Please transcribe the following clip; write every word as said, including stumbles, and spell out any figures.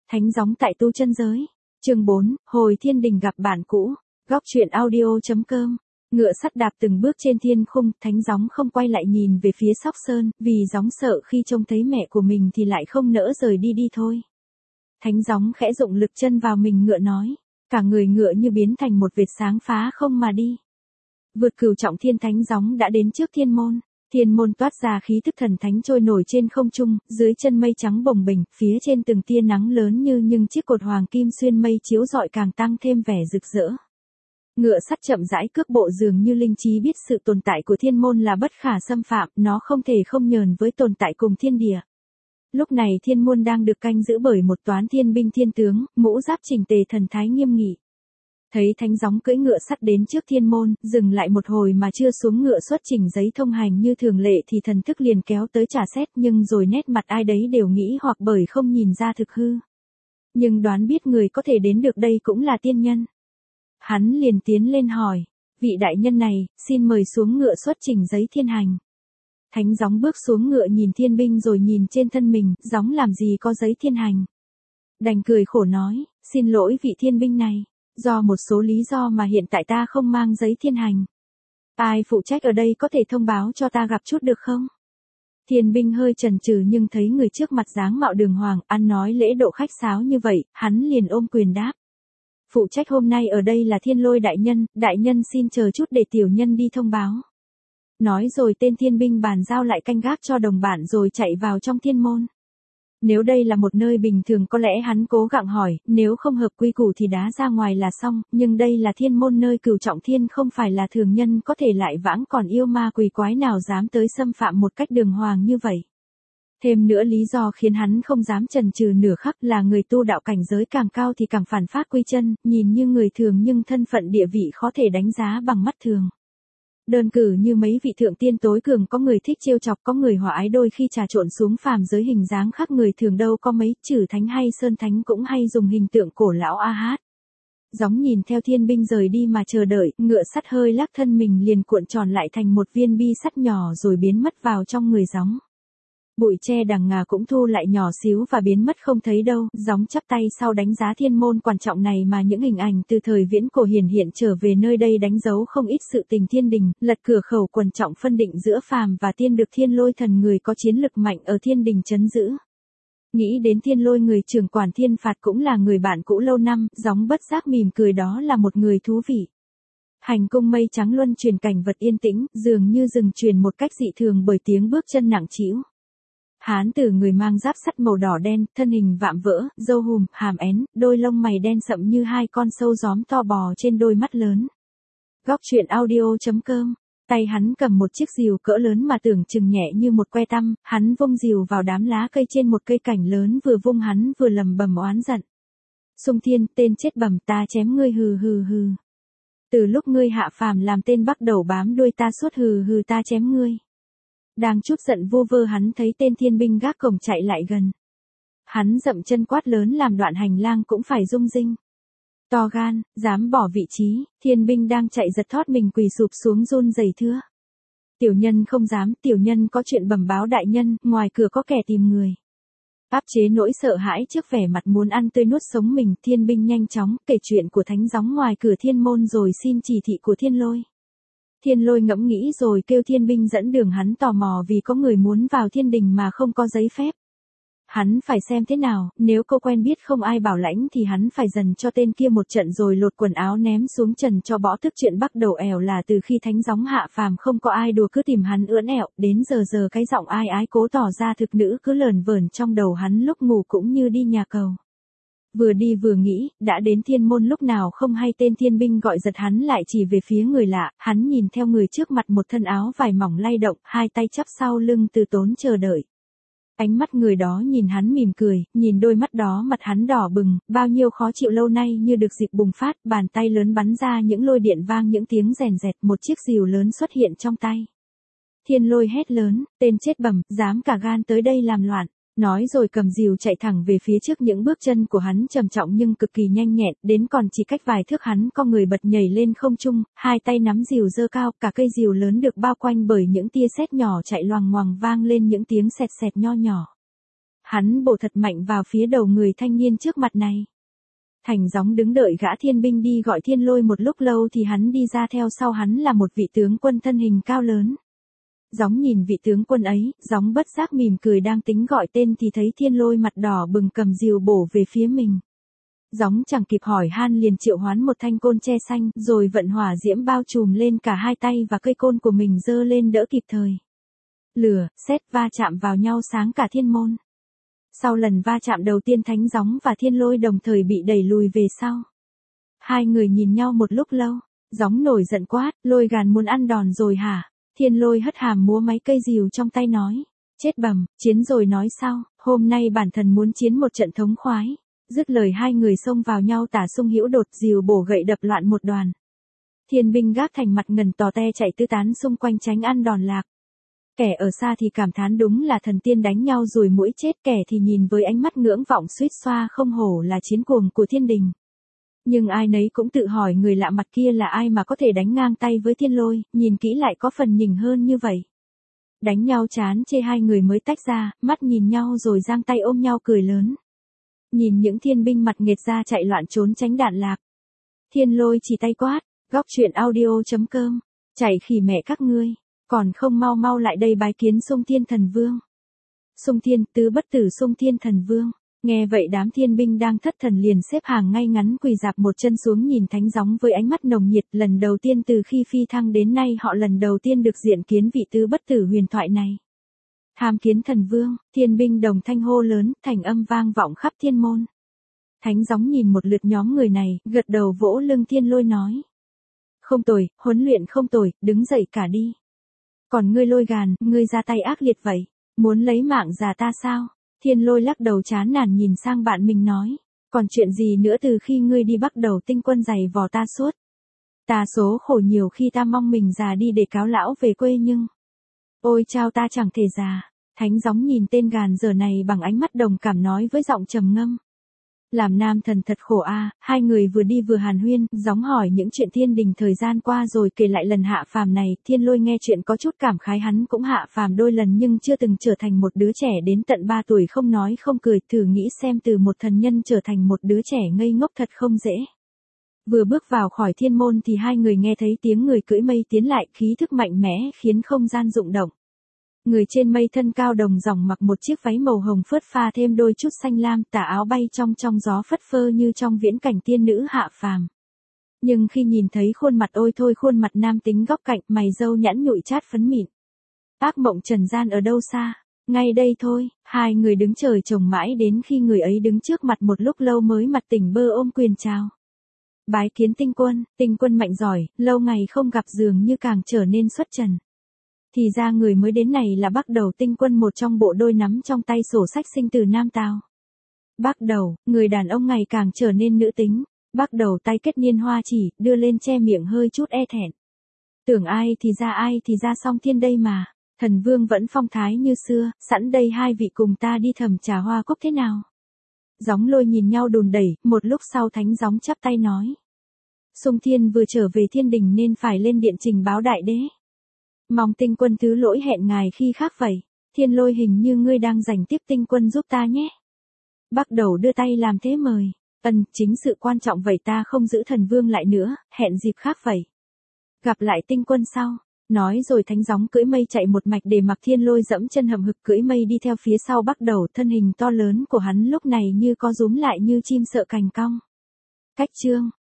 Thánh gióng tại tu chân giới. Chương bốn, hồi thiên đình gặp bạn cũ. Góc truyện audio chấm com. Ngựa sắt đạp từng bước trên thiên khung, thánh gióng không quay lại nhìn về phía Sóc Sơn, vì gióng sợ khi trông thấy mẹ của mình thì lại không nỡ rời đi đi thôi. Thánh gióng khẽ dụng lực chân vào mình ngựa nói, cả người ngựa như biến thành một vệt sáng phá không mà đi. Vượt cửu trọng thiên, thánh gióng đã đến trước thiên môn. Thiên môn toát ra khí tức thần thánh trôi nổi trên không trung, dưới chân mây trắng bồng bềnh, phía trên từng tia nắng lớn như những chiếc cột hoàng kim xuyên mây chiếu rọi càng tăng thêm vẻ rực rỡ. Ngựa sắt chậm rãi cước bộ dường như linh trí biết sự tồn tại của thiên môn là bất khả xâm phạm, nó không thể không nhờn với tồn tại cùng thiên địa. Lúc này thiên môn đang được canh giữ bởi một toán thiên binh thiên tướng, mũ giáp chỉnh tề, thần thái nghiêm nghị. Thấy thánh gióng cưỡi ngựa sắt đến trước thiên môn, dừng lại một hồi mà chưa xuống ngựa xuất trình giấy thông hành như thường lệ thì thần thức liền kéo tới trả xét, nhưng rồi nét mặt ai đấy đều nghĩ hoặc bởi không nhìn ra thực hư. Nhưng đoán biết người có thể đến được đây cũng là tiên nhân. Hắn liền tiến lên hỏi, vị đại nhân này, xin mời xuống ngựa xuất trình giấy thiên hành. Thánh gióng bước xuống ngựa nhìn thiên binh rồi nhìn trên thân mình, gióng làm gì có giấy thiên hành. Đành cười khổ nói, xin lỗi vị thiên binh này. Do một số lý do mà hiện tại ta không mang giấy thiên hành. Ai phụ trách ở đây có thể thông báo cho ta gặp chút được không? Thiên binh hơi chần chừ nhưng thấy người trước mặt dáng mạo đường hoàng, ăn nói lễ độ khách sáo như vậy, hắn liền ôm quyền đáp. Phụ trách hôm nay ở đây là Thiên Lôi đại nhân, đại nhân xin chờ chút để tiểu nhân đi thông báo. Nói rồi tên thiên binh bàn giao lại canh gác cho đồng bạn rồi chạy vào trong thiên môn. Nếu đây là một nơi bình thường có lẽ hắn cố gắng hỏi, nếu không hợp quy củ thì đá ra ngoài là xong, nhưng đây là thiên môn nơi cửu trọng thiên, không phải là thường nhân có thể lại vãng, còn yêu ma quỷ quái nào dám tới xâm phạm một cách đường hoàng như vậy. Thêm nữa lý do khiến hắn không dám chần chừ nửa khắc là người tu đạo cảnh giới càng cao thì càng phản phát quy chân, nhìn như người thường nhưng thân phận địa vị khó thể đánh giá bằng mắt thường. Đơn cử như mấy vị thượng tiên tối cường, có người thích trêu chọc, có người hòa ái, đôi khi trà trộn xuống phàm giới hình dáng khác người thường đâu có mấy, trừ thánh hay sơn thánh cũng hay dùng hình tượng cổ lão a hát. Gióng nhìn theo thiên binh rời đi mà chờ đợi, ngựa sắt hơi lắc thân mình liền cuộn tròn lại thành một viên bi sắt nhỏ rồi biến mất vào trong người gióng. Bụi tre đằng ngà cũng thu lại nhỏ xíu và biến mất không thấy đâu, gióng chắp tay sau đánh giá thiên môn quan trọng này mà những hình ảnh từ thời viễn cổ hiển hiện trở về nơi đây đánh dấu không ít sự tình thiên đình, lật cửa khẩu quan trọng phân định giữa phàm và tiên, được Thiên Lôi thần người có chiến lực mạnh ở thiên đình trấn giữ. Nghĩ đến Thiên Lôi người trưởng quản thiên phạt cũng là người bạn cũ lâu năm, gióng bất giác mỉm cười, đó là một người thú vị. Hành cung mây trắng luân truyền, cảnh vật yên tĩnh, dường như rừng truyền một cách dị thường bởi tiếng bước chân nặng trĩu. Hán tử người mang giáp sắt màu đỏ đen, thân hình vạm vỡ, râu hùm, hàm én, đôi lông mày đen sậm như hai con sâu gióm to bò trên đôi mắt lớn. Góc truyện audio chấm com. Tay hắn cầm một chiếc rìu cỡ lớn mà tưởng chừng nhẹ như một que tăm, hắn vung rìu vào đám lá cây trên một cây cảnh lớn, vừa vung hắn vừa lầm bầm oán giận. Xung Thiên, tên chết bẩm, ta chém ngươi hừ hừ hừ. Từ lúc ngươi hạ phàm làm tên bắt đầu bám đuôi ta suốt, hừ hừ ta chém ngươi. Đang chút giận vô vơ hắn thấy tên thiên binh gác cổng chạy lại gần. Hắn dậm chân quát lớn làm đoạn hành lang cũng phải rung rinh. To gan, dám bỏ vị trí, thiên binh đang chạy giật thót mình quỳ sụp xuống run rẩy thưa. Tiểu nhân không dám, tiểu nhân có chuyện bẩm báo đại nhân, ngoài cửa có kẻ tìm người. Áp chế nỗi sợ hãi trước vẻ mặt muốn ăn tươi nuốt sống mình, thiên binh nhanh chóng kể chuyện của thánh gióng ngoài cửa thiên môn rồi xin chỉ thị của Thiên Lôi. Thiên Lôi ngẫm nghĩ rồi kêu thiên binh dẫn đường, hắn tò mò vì có người muốn vào thiên đình mà không có giấy phép. Hắn phải xem thế nào, nếu cô quen biết không ai bảo lãnh thì hắn phải dần cho tên kia một trận rồi lột quần áo ném xuống trần cho bỏ tức. Chuyện bắt đầu ẻo là từ khi thánh gióng hạ phàm không có ai đùa cứ tìm hắn ưỡn ẹo, đến giờ giờ cái giọng ai ái cố tỏ ra thực nữ cứ lờn vờn trong đầu hắn lúc ngủ cũng như đi nhà cầu. Vừa đi vừa nghĩ, đã đến thiên môn lúc nào không hay, tên thiên binh gọi giật hắn lại chỉ về phía người lạ, hắn nhìn theo người trước mặt, một thân áo vải mỏng lay động, hai tay chắp sau lưng từ tốn chờ đợi. Ánh mắt người đó nhìn hắn mỉm cười, nhìn đôi mắt đó mặt hắn đỏ bừng, bao nhiêu khó chịu lâu nay như được dịp bùng phát, bàn tay lớn bắn ra những lôi điện vang những tiếng rèn rẹt, một chiếc rìu lớn xuất hiện trong tay. Thiên Lôi hét lớn, tên chết bẩm, dám cả gan tới đây làm loạn. Nói rồi cầm rìu chạy thẳng về phía trước, những bước chân của hắn trầm trọng nhưng cực kỳ nhanh nhẹn, đến còn chỉ cách vài thước hắn co người bật nhảy lên không trung, hai tay nắm rìu giơ cao, cả cây rìu lớn được bao quanh bởi những tia sét nhỏ chạy loằng ngoằng vang lên những tiếng sẹt sẹt nho nhỏ. Hắn bổ thật mạnh vào phía đầu người thanh niên trước mặt này. Thành Gióng đứng đợi gã thiên binh đi gọi Thiên Lôi một lúc lâu thì hắn đi ra, theo sau hắn là một vị tướng quân thân hình cao lớn. Gióng nhìn vị tướng quân ấy, Gióng bất giác mỉm cười, đang tính gọi tên thì thấy Thiên Lôi mặt đỏ bừng cầm rìu bổ về phía mình. Gióng chẳng kịp hỏi han liền triệu hoán một thanh côn tre xanh, rồi vận hỏa diễm bao trùm lên cả hai tay và cây côn của mình giơ lên đỡ kịp thời. Lửa, sét va chạm vào nhau sáng cả thiên môn. Sau lần va chạm đầu tiên, Thánh Gióng và Thiên Lôi đồng thời bị đẩy lùi về sau. Hai người nhìn nhau một lúc lâu, Gióng nổi giận quát, Lôi gàn muốn ăn đòn rồi hả? Thiên Lôi hất hàm múa máy cây rìu trong tay nói, chết bầm, chiến rồi nói sau, hôm nay bản thần muốn chiến một trận thống khoái. Dứt lời hai người xông vào nhau tả sung hữu đột, rìu bổ gậy đập loạn một đoàn. Thiên binh gác thành mặt ngần tò te chạy tứ tán xung quanh tránh ăn đòn lạc. Kẻ ở xa thì cảm thán đúng là thần tiên đánh nhau rồi mũi chết, kẻ thì nhìn với ánh mắt ngưỡng vọng suýt xoa, không hổ là chiến cuồng của thiên đình. Nhưng ai nấy cũng tự hỏi người lạ mặt kia là ai mà có thể đánh ngang tay với Thiên Lôi, nhìn kỹ lại có phần nhỉnh hơn như vậy. Đánh nhau chán chê hai người mới tách ra, mắt nhìn nhau rồi giang tay ôm nhau cười lớn. Nhìn những thiên binh mặt nghệt ra chạy loạn trốn tránh đạn lạc. Thiên Lôi chỉ tay quát, góc truyện audio chấm com, chạy khỉ mẹ các ngươi, còn không mau mau lại đây bái kiến Xung Thiên Thần Vương. Xung Thiên, tứ bất tử Xung Thiên Thần Vương. Nghe vậy đám thiên binh đang thất thần liền xếp hàng ngay ngắn quỳ dạp một chân xuống nhìn Thánh Gióng với ánh mắt nồng nhiệt. Lần đầu tiên từ khi phi thăng đến nay họ lần đầu tiên được diện kiến vị tứ bất tử huyền thoại này. Tham kiến thần vương, thiên binh đồng thanh hô lớn, thành âm vang vọng khắp thiên môn. Thánh Gióng nhìn một lượt nhóm người này, gật đầu vỗ lưng Thiên Lôi nói. Không tồi, huấn luyện không tồi, đứng dậy cả đi. Còn ngươi Lôi gàn, ngươi ra tay ác liệt vậy, muốn lấy mạng già ta sao? Thiên Lôi lắc đầu chán nản nhìn sang bạn mình nói. Còn chuyện gì nữa, từ khi ngươi đi bắt đầu tinh quân giày vò ta suốt. Ta số khổ nhiều khi ta mong mình già đi để cáo lão về quê nhưng. Ôi chao, ta chẳng thể già. Thánh Gióng nhìn tên gàn dở này bằng ánh mắt đồng cảm nói với giọng trầm ngâm. Làm nam thần thật khổ a. Hai người vừa đi vừa hàn huyên, Gióng hỏi những chuyện thiên đình thời gian qua rồi kể lại lần hạ phàm này. Thiên Lôi nghe chuyện có chút cảm khái, hắn cũng hạ phàm đôi lần nhưng chưa từng trở thành một đứa trẻ đến tận ba tuổi không nói không cười. Thử nghĩ xem, từ một thần nhân trở thành một đứa trẻ ngây ngốc thật không dễ. Vừa bước vào khỏi thiên môn thì hai người nghe thấy tiếng người cưỡi mây tiến lại, khí thức mạnh mẽ khiến không gian rụng động. Người trên mây thân cao đồng dòng mặc một chiếc váy màu hồng phớt pha thêm đôi chút xanh lam, tà áo bay trong trong gió phất phơ như trong viễn cảnh tiên nữ hạ phàm. Nhưng khi nhìn thấy khuôn mặt, ôi thôi, khuôn mặt nam tính góc cạnh, mày râu nhẵn nhụi chát phấn mịn. Ác mộng trần gian ở đâu xa, ngay đây thôi. Hai người đứng trời trồng mãi đến khi người ấy đứng trước mặt một lúc lâu mới mặt tỉnh bơ ôm quyền chào. Bái kiến tinh quân, tinh quân mạnh giỏi, lâu ngày không gặp dường như càng trở nên xuất trần. Thì ra người mới đến này là Bắc Đầu tinh quân, một trong bộ đôi nắm trong tay sổ sách sinh từ Nam Tào. Bắc Đầu, người đàn ông ngày càng trở nên nữ tính. Bắc Đầu tay kết niên hoa chỉ, đưa lên che miệng hơi chút e thẹn. Tưởng ai thì ra ai thì ra Song Thiên đây mà. Thần vương vẫn phong thái như xưa, sẵn đây hai vị cùng ta đi thầm trà hoa cốc thế nào? Gióng Lôi nhìn nhau đùn đẩy, một lúc sau Thánh Gióng chắp tay nói. Xung Thiên vừa trở về thiên đình nên phải lên điện trình báo đại đế. Mong tinh quân thứ lỗi hẹn ngài khi khác vậy. Thiên Lôi, hình như ngươi đang giành tiếp tinh quân giúp ta nhé. Bắc Đầu đưa tay làm thế mời. Ân, chính sự quan trọng vậy, ta không giữ thần vương lại nữa, hẹn dịp khác vậy. Gặp lại tinh quân sau. Nói rồi Thánh Gióng cưỡi mây chạy một mạch để mặc Thiên Lôi dẫm chân hầm hực cưỡi mây đi theo phía sau Bắc Đầu. Thân hình to lớn của hắn lúc này như có rúm lại như chim sợ cành cong. Cách chương.